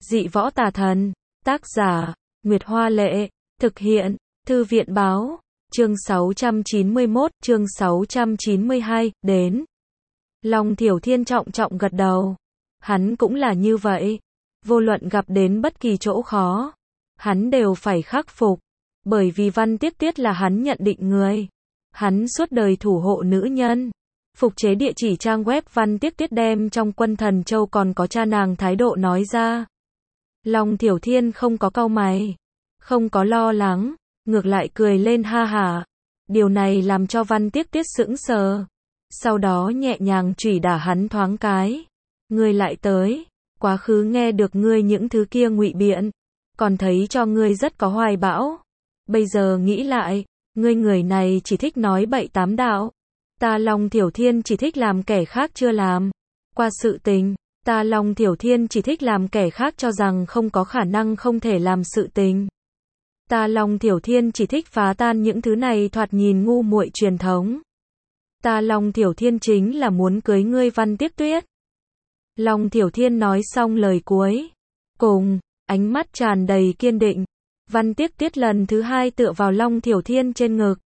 Dị võ tà thần. Tác giả, Nguyệt Hoa Lệ. Thực hiện, Thư viện Báo. Chương 691, chương 692, đến. Long Thiểu Thiên trọng trọng gật đầu. Hắn cũng là như vậy. Vô luận gặp đến bất kỳ chỗ khó, hắn đều phải khắc phục. Bởi vì Văn Tiếc Tuyết là hắn nhận định người. Hắn suốt đời thủ hộ nữ nhân. Phục chế địa chỉ trang web Văn Tiếc Tuyết đem trong Quân Thần Châu còn có cha nàng thái độ nói ra. Long Thiểu Thiên không có cau mày, không có lo lắng, ngược lại cười lên ha hả. Điều này làm cho Văn Tiếc Tuyết sững sờ. Sau đó nhẹ nhàng chửi đả hắn thoáng cái. Ngươi lại tới, quá khứ nghe được ngươi những thứ kia ngụy biện, còn thấy cho ngươi rất có hoài bão. Bây giờ nghĩ lại, ngươi người này chỉ thích nói bậy tám đạo. Ta Long Thiểu Thiên chỉ thích làm kẻ khác chưa làm qua sự tình. Ta Long Thiểu Thiên chỉ thích làm kẻ khác cho rằng không có khả năng không thể làm sự tình. Ta Long Thiểu Thiên chỉ thích phá tan những thứ này thoạt nhìn ngu muội truyền thống. Ta Long Thiểu Thiên chính là muốn cưới ngươi Văn Tiếc Tuyết. Long Thiểu Thiên nói xong lời cuối cùng, ánh mắt tràn đầy kiên định. Văn Tiếc Tuyết lần thứ hai tựa vào Long Thiểu Thiên trên ngực.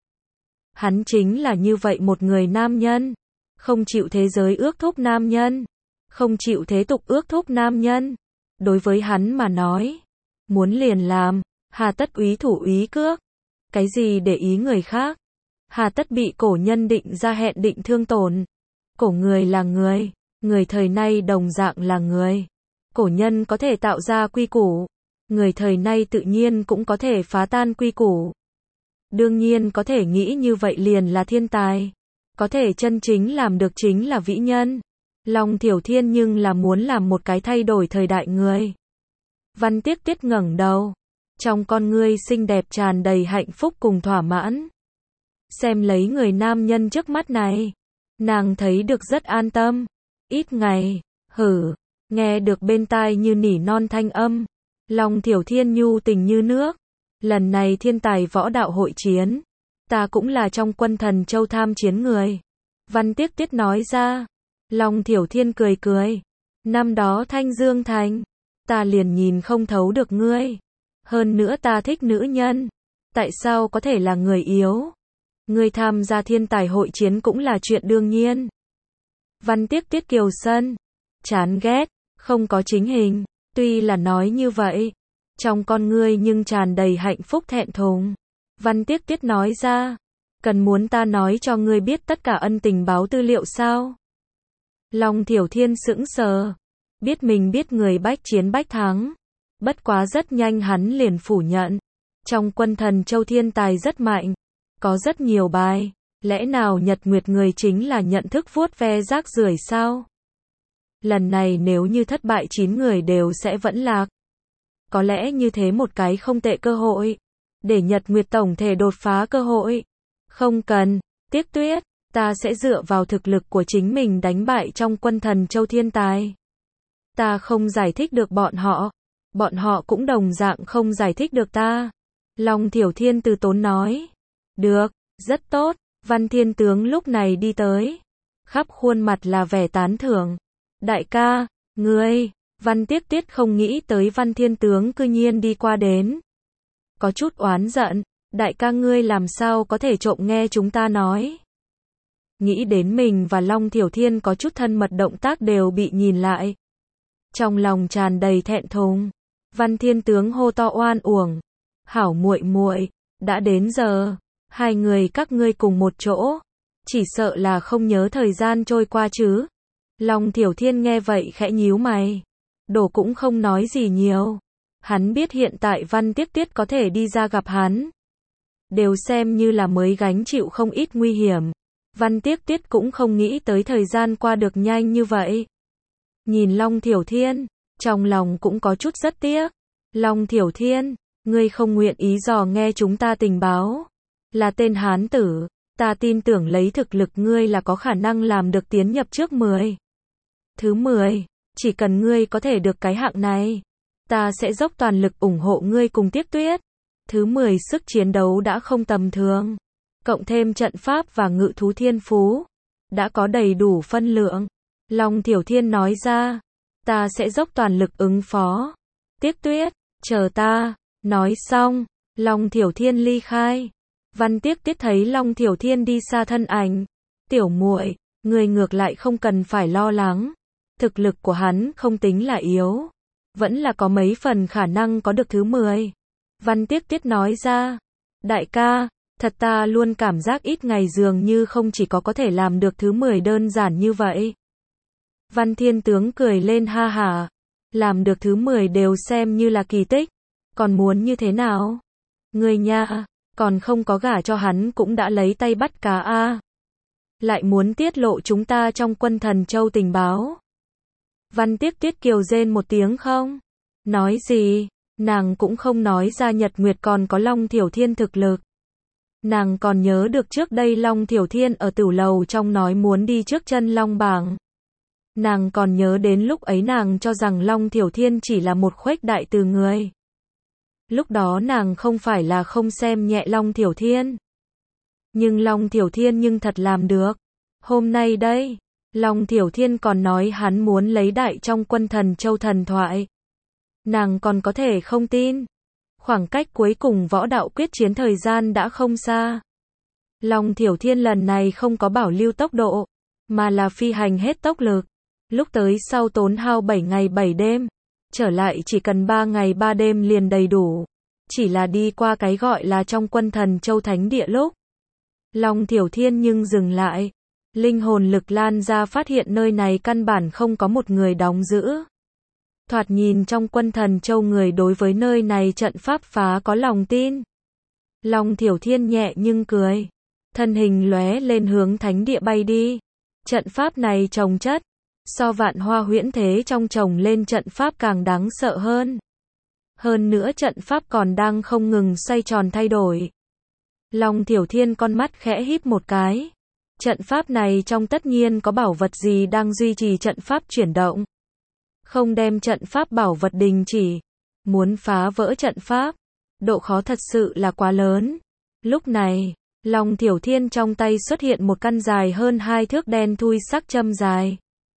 Hắn chính là như vậy một người nam nhân, không chịu thế giới ước thúc nam nhân, không chịu thế tục ước thúc nam nhân. Đối với hắn mà nói, muốn liền làm, hà tất úy thủ úy cước. Cái gì để ý người khác, hà tất bị cổ nhân định ra hẹn định thương tổn. Cổ người là người, người thời nay đồng dạng là người. Cổ nhân có thể tạo ra quy củ, người thời nay tự nhiên cũng có thể phá tan quy củ. Đương nhiên có thể nghĩ như vậy liền là thiên tài, có thể chân chính làm được chính là vĩ nhân. Long Thiểu Thiên nhưng là muốn làm một cái thay đổi thời đại người. Văn Tiếc Tuyết ngẩng đầu, trong con ngươi xinh đẹp tràn đầy hạnh phúc cùng thỏa mãn. Xem lấy người nam nhân trước mắt này, nàng thấy được rất an tâm. Ít ngày, nghe được bên tai như nỉ non thanh âm. Long Thiểu Thiên nhu tình như nước. Lần này thiên tài võ đạo hội chiến, ta cũng là trong Quân Thần Châu tham chiến người. Văn Tiếc Tuyết nói ra. Long Thiểu Thiên cười cười. Năm đó Thanh Dương Thành, ta liền nhìn không thấu được ngươi. Hơn nữa ta thích nữ nhân. Tại sao có thể là người yếu? Ngươi tham gia thiên tài hội chiến cũng là chuyện đương nhiên. Văn Tiếc Tuyết kiều sân, chán ghét, không có chính hình. Tuy là nói như vậy, trong con ngươi nhưng tràn đầy hạnh phúc thẹn thùng. Văn Tiếc Tuyết nói ra. Cần muốn ta nói cho ngươi biết tất cả ân tình báo tư liệu sao? Long Thiểu Thiên sững sờ. Biết mình biết người bách chiến bách thắng. Bất quá rất nhanh hắn liền phủ nhận. Trong Quân Thần Châu thiên tài rất mạnh, có rất nhiều bài. Lẽ nào Nhật Nguyệt người chính là nhận thức vuốt ve rác rưởi sao? Lần này nếu như thất bại 9 người đều sẽ vẫn lạc. Có lẽ như thế một cái không tệ cơ hội, để Nhật Nguyệt tổng thể đột phá cơ hội. Không cần, Tiếc Tuyết, ta sẽ dựa vào thực lực của chính mình đánh bại trong Quân Thần Châu thiên tài. Ta không giải thích được bọn họ cũng đồng dạng không giải thích được ta. Long Thiểu Thiên từ tốn nói. Được, rất tốt. Văn Thiên Tướng lúc này đi tới, khắp khuôn mặt là vẻ tán thưởng. Đại ca, ngươi. Văn Tiếc Tuyết không nghĩ tới Văn Thiên Tướng cư nhiên đi qua đến. Có chút oán giận. Đại ca ngươi làm sao có thể trộm nghe chúng ta nói. Nghĩ đến mình và Long Thiểu Thiên có chút thân mật động tác đều bị nhìn lại. Trong lòng tràn đầy thẹn thùng. Văn Thiên Tướng hô to oan uổng. Hảo muội muội, đã đến giờ, hai người các ngươi cùng một chỗ. Chỉ sợ là không nhớ thời gian trôi qua chứ. Long Thiểu Thiên nghe vậy khẽ nhíu mày. Đổ cũng không nói gì nhiều. Hắn biết hiện tại Văn Tiếc Tuyết có thể đi ra gặp hắn, đều xem như là mới gánh chịu không ít nguy hiểm. Văn Tiếc Tuyết cũng không nghĩ tới thời gian qua được nhanh như vậy. Nhìn Long Thiểu Thiên, trong lòng cũng có chút rất tiếc. Long Thiểu Thiên, ngươi không nguyện ý dò nghe chúng ta tình báo. Là tên hán tử, ta tin tưởng lấy thực lực ngươi là có khả năng làm được tiến nhập trước 10. Thứ 10, chỉ cần ngươi có thể được cái hạng này, ta sẽ dốc toàn lực ủng hộ ngươi cùng Tiếc Tuyết. Thứ 10 sức chiến đấu đã không tầm thường, cộng thêm trận pháp và ngự thú thiên phú, đã có đầy đủ phân lượng. Long Thiểu Thiên nói ra, ta sẽ dốc toàn lực ứng phó. Tiếc Tuyết, chờ ta. Nói xong, Long Thiểu Thiên ly khai. Văn Tiếc Tuyết thấy Long Thiểu Thiên đi xa thân ảnh. Tiểu muội, người ngược lại không cần phải lo lắng. Thực lực của hắn không tính là yếu. Vẫn là có mấy phần khả năng có được thứ 10. Văn Tiếc Tuyết nói ra. Đại ca, thật ta luôn cảm giác ít ngày dường như không chỉ có thể làm được thứ 10 đơn giản như vậy. Văn Thiên Tướng cười lên ha hả. Làm được thứ 10 đều xem như là kỳ tích. Còn muốn như thế nào? Người nha, còn không có gả cho hắn cũng đã lấy tay bắt cá a. Lại muốn tiết lộ chúng ta trong Quân Thần Châu tình báo. Văn Tiếc Tuyết kiều rên một tiếng không? Nói gì? Nàng cũng không nói ra Nhật Nguyệt còn có Long Thiểu Thiên thực lực. Nàng còn nhớ được trước đây Long Thiểu Thiên ở Tửu Lầu trong nói muốn đi trước chân Long bảng. Nàng còn nhớ đến lúc ấy nàng cho rằng Long Thiểu Thiên chỉ là một khuếch đại từ người. Lúc đó nàng không phải là không xem nhẹ Long Thiểu Thiên. Nhưng Long Thiểu Thiên nhưng thật làm được. Hôm nay đây, Long Thiểu Thiên còn nói hắn muốn lấy đại trong Quân Thần Châu thần thoại. Nàng còn có thể không tin. Khoảng cách cuối cùng võ đạo quyết chiến thời gian đã không xa. Long Thiểu Thiên lần này không có bảo lưu tốc độ, mà là phi hành hết tốc lực. Lúc tới sau tốn hao 7 ngày 7 đêm, trở lại chỉ cần 3 ngày 3 đêm liền đầy đủ. Chỉ là đi qua cái gọi là trong Quân Thần Châu Thánh Địa lúc. Long Thiểu Thiên nhưng dừng lại. Linh hồn lực lan ra phát hiện nơi này căn bản không có một người đóng giữ. Thoạt nhìn trong Quân Thần Châu người đối với nơi này trận pháp phá có lòng tin. Long Thiểu Thiên nhẹ nhưng cười. Thân hình lóe lên hướng thánh địa bay đi. Trận pháp này trồng chất. So Vạn Hoa Huyễn Thế trong trồng lên trận pháp càng đáng sợ hơn. Hơn nữa trận pháp còn đang không ngừng xoay tròn thay đổi. Long Thiểu Thiên con mắt khẽ híp một cái. Trận pháp này trong tất nhiên có bảo vật gì đang duy trì trận pháp chuyển động. Không đem trận pháp bảo vật đình chỉ. Muốn phá vỡ trận pháp. Độ khó thật sự là quá lớn. Lúc này, Long Thiểu Thiên trong tay xuất hiện một căn dài hơn 2 thước đen thui sắc châm dài.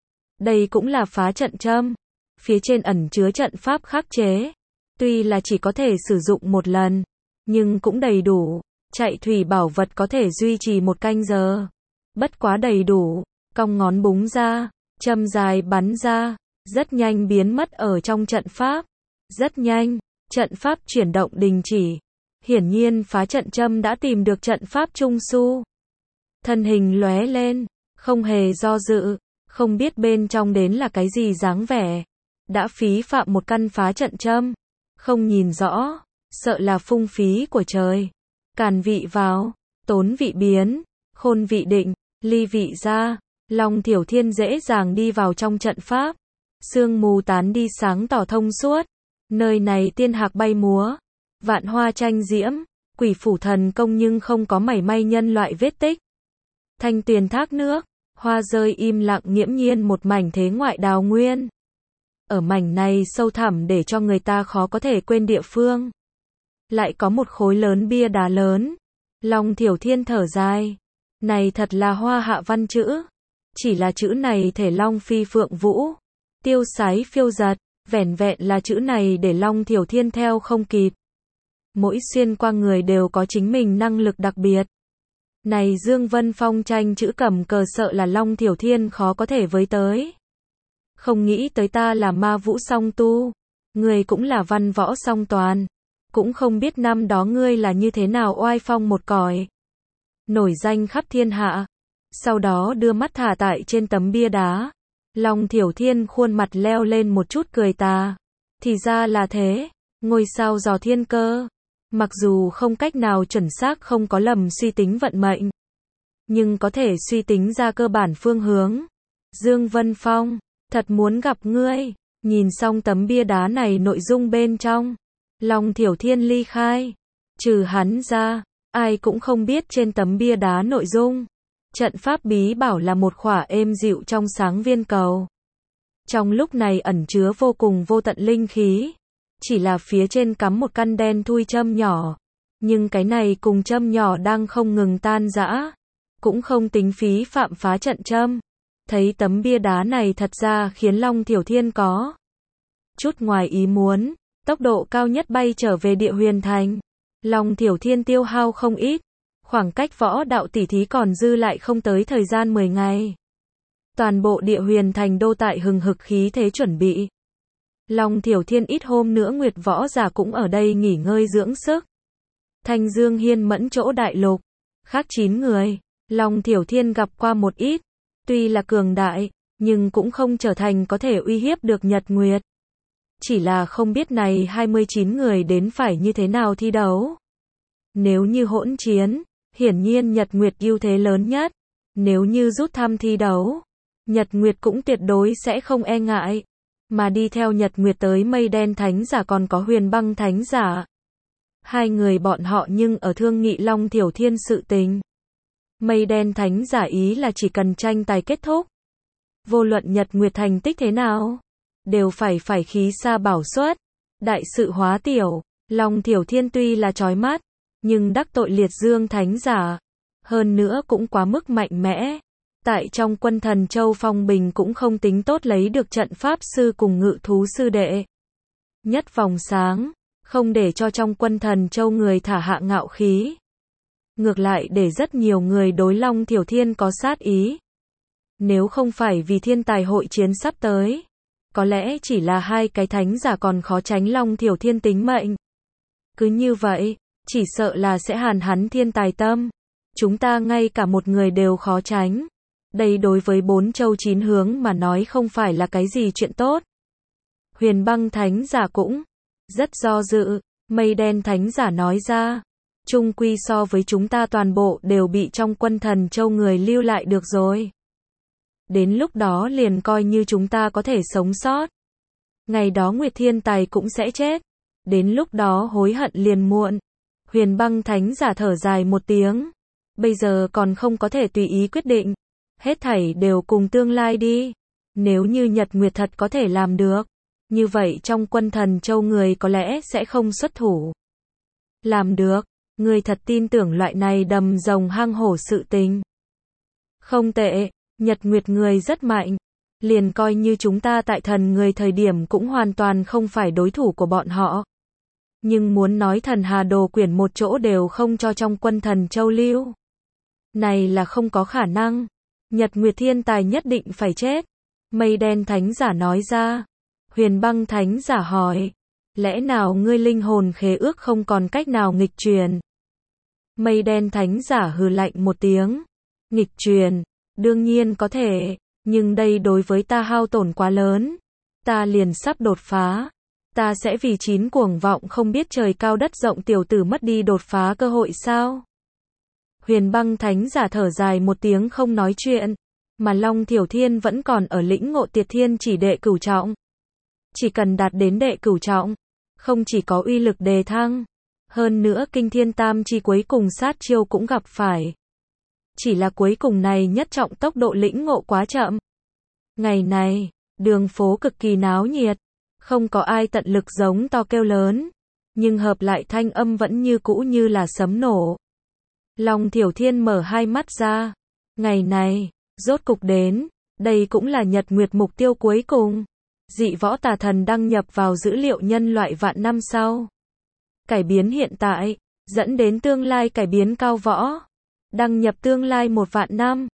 Đây cũng là phá trận châm. Phía trên ẩn chứa trận pháp khắc chế. Tuy là chỉ có thể sử dụng một lần, nhưng cũng đầy đủ. Chạy thủy bảo vật có thể duy trì 1 canh giờ. Bất quá đầy đủ. Cong ngón búng ra, châm dài bắn ra. Rất nhanh biến mất ở trong trận pháp. Rất nhanh, trận pháp chuyển động đình chỉ. Hiển nhiên phá trận châm đã tìm được trận pháp trung su. Thân hình lóe lên, không hề do dự, không biết bên trong đến là cái gì dáng vẻ. Đã phí phạm một căn phá trận châm. Không nhìn rõ, sợ là phung phí của trời. Càn vị vào, tốn vị biến, khôn vị định, ly vị ra. Long Thiểu Thiên dễ dàng đi vào trong trận pháp. Sương mù tán đi sáng tỏ thông suốt. Nơi này tiên hạc bay múa. Vạn hoa tranh diễm. Quỷ phủ thần công nhưng không có mảy may nhân loại vết tích. Thanh tuyền thác nước. Hoa rơi im lặng nghiễm nhiên một mảnh thế ngoại đào nguyên. Ở mảnh này sâu thẳm để cho người ta khó có thể quên địa phương. Lại có một khối lớn bia đá lớn. Long Thiểu Thiên thở dài. Này thật là hoa hạ văn chữ. Chỉ là chữ này thể long phi phượng vũ. Tiêu sái phiêu giật. Vẻn vẹn là chữ này để Long Thiểu Thiên theo không kịp. Mỗi xuyên qua người đều có chính mình năng lực đặc biệt. Này Dương Vân Phong tranh chữ cầm cờ sợ là Long Thiểu Thiên khó có thể với tới. Không nghĩ tới ta là ma vũ song tu. Người cũng là văn võ song toàn. Cũng không biết năm đó ngươi là như thế nào oai phong một cõi. Nổi danh khắp thiên hạ. Sau đó đưa mắt thả tại trên tấm bia đá. Long Thiểu Thiên khuôn mặt leo lên một chút cười tà. Thì ra là thế. Ngôi sao dò thiên cơ. Mặc dù không cách nào chuẩn xác không có lầm suy tính vận mệnh. Nhưng có thể suy tính ra cơ bản phương hướng. Dương Vân Phong, thật muốn gặp ngươi. Nhìn xong tấm bia đá này nội dung bên trong. Long Thiểu Thiên ly khai. Trừ hắn ra, ai cũng không biết trên tấm bia đá nội dung. Trận pháp bí bảo là một khỏa êm dịu trong sáng viên cầu. Trong lúc này ẩn chứa vô cùng vô tận linh khí. Chỉ là phía trên cắm một căn đen thui châm nhỏ. Nhưng cái này cùng châm nhỏ đang không ngừng tan rã. Cũng không tính phí phạm phá trận châm. Thấy tấm bia đá này thật ra khiến Long Thiểu Thiên có chút ngoài ý muốn. tốc độ cao nhất bay trở về Địa Huyền Thành. Long Thiểu Thiên tiêu hao không ít, khoảng cách võ đạo tỷ thí còn dư lại không tới thời gian 10 ngày. Toàn bộ Địa Huyền Thành đô tại hừng hực khí thế chuẩn bị. Long Thiểu Thiên ít hôm nữa Nguyệt võ giả cũng ở đây nghỉ ngơi dưỡng sức. Thanh Dương Hiên Mẫn chỗ đại lục, khác 9 người, Long Thiểu Thiên gặp qua một ít, tuy là cường đại, nhưng cũng không trở thành có thể uy hiếp được Nhật Nguyệt. Chỉ là không biết này 29 người đến phải như thế nào thi đấu. Nếu như hỗn chiến, hiển nhiên Nhật Nguyệt ưu thế lớn nhất. Nếu như rút thăm thi đấu, Nhật Nguyệt cũng tuyệt đối sẽ không e ngại. Mà đi theo Nhật Nguyệt tới Mây Đen Thánh Giả còn có Huyền Băng Thánh Giả. Hai người bọn họ nhưng ở thương nghị Long Thiểu Thiên sự tình. Mây Đen Thánh Giả ý là chỉ cần tranh tài kết thúc. Vô luận Nhật Nguyệt thành tích thế nào, đều phải khí xa bảo xuất. Đại sự hóa tiểu, Long Thiểu Thiên tuy là chói mắt, nhưng đắc tội Liệt Dương Thánh Giả. Hơn nữa cũng quá mức mạnh mẽ. Tại trong quân Thần Châu Phong Bình cũng không tính tốt lấy được trận pháp sư cùng ngự thú sư đệ. Nhất vòng sáng, không để cho trong quân Thần Châu người thả hạ ngạo khí. Ngược lại để rất nhiều người đối Long Thiểu Thiên có sát ý. Nếu không phải vì thiên tài hội chiến sắp tới, có lẽ chỉ là hai cái thánh giả còn khó tránh Long Thiểu Thiên tính mệnh. Cứ như vậy, chỉ sợ là sẽ hàn hắn thiên tài tâm. Chúng ta ngay cả một người đều khó tránh. Đây đối với 4 châu 9 hướng mà nói không phải là cái gì chuyện tốt. Huyền Băng Thánh Giả cũng rất do dự. Mây Đen Thánh Giả nói ra, chung quy so với chúng ta toàn bộ đều bị trong quân Thần Châu người lưu lại được rồi. Đến lúc đó liền coi như chúng ta có thể sống sót. Ngày đó Nguyệt Thiên Tài cũng sẽ chết. Đến lúc đó hối hận liền muộn. Huyền Băng Thánh Giả thở dài một tiếng. Bây giờ còn không có thể tùy ý quyết định. Hết thảy đều cùng tương lai đi. Nếu như Nhật Nguyệt thật có thể làm được, như vậy trong quân Thần Châu người có lẽ sẽ không xuất thủ. Làm được, người thật tin tưởng loại này đầm rồng hang hổ sự tình. Không tệ, Nhật Nguyệt người rất mạnh. Liền coi như chúng ta tại thần người thời điểm cũng hoàn toàn không phải đối thủ của bọn họ. Nhưng muốn nói Thần Hà Đồ quyển một chỗ đều không cho trong quân Thần Châu lưu. Này là không có khả năng. Nhật Nguyệt thiên tài nhất định phải chết. Mây Đen Thánh Giả nói ra. Huyền Băng Thánh Giả hỏi. Lẽ nào ngươi linh hồn khế ước không còn cách nào nghịch truyền? Mây Đen Thánh Giả hừ lạnh một tiếng. Nghịch truyền, đương nhiên có thể, nhưng đây đối với ta hao tổn quá lớn. Ta liền sắp đột phá. Ta sẽ vì 9 cuồng vọng không biết trời cao đất rộng tiểu tử mất đi đột phá cơ hội sao? Huyền Băng Thánh Giả thở dài một tiếng không nói chuyện, mà Long Thiểu Thiên vẫn còn ở lĩnh ngộ Tiệt Thiên chỉ đệ cửu trọng. Chỉ cần đạt đến đệ cửu trọng, không chỉ có uy lực đề thăng, hơn nữa Kinh Thiên Tam chi cuối cùng sát chiêu cũng gặp phải. Chỉ là cuối cùng này nhất trọng tốc độ lĩnh ngộ quá chậm. Ngày này, đường phố cực kỳ náo nhiệt, không có ai tận lực giống to kêu lớn, nhưng hợp lại thanh âm vẫn như cũ như là sấm nổ. Long Thiểu Thiên mở hai mắt ra. Ngày này, rốt cục đến, đây cũng là Nhật Nguyệt mục tiêu cuối cùng. Dị võ tà thần đăng nhập vào dữ liệu nhân loại vạn năm sau. Cải biến hiện tại, dẫn đến tương lai cải biến cao võ. Đăng nhập tương lai 1 vạn năm.